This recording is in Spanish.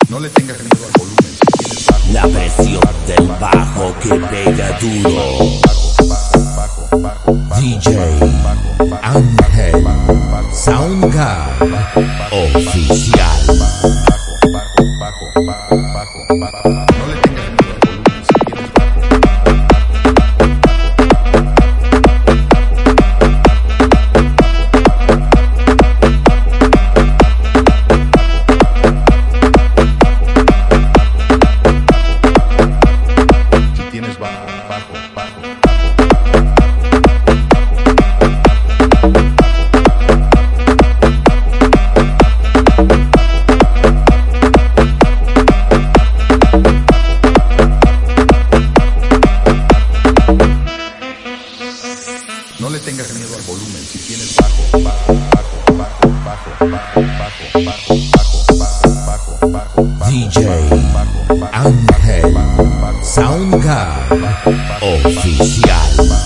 No le tengas miedo al volumen si tienes bajo. La presión del bajo que pega duro. DJ Ángel Soundcard Oficial. No le tengas miedo al volumen si tienes bajo. Si tienes bajo. No le tengas miedo al volumen si tienes bajo. DJ Ángel Soundcard Oficial.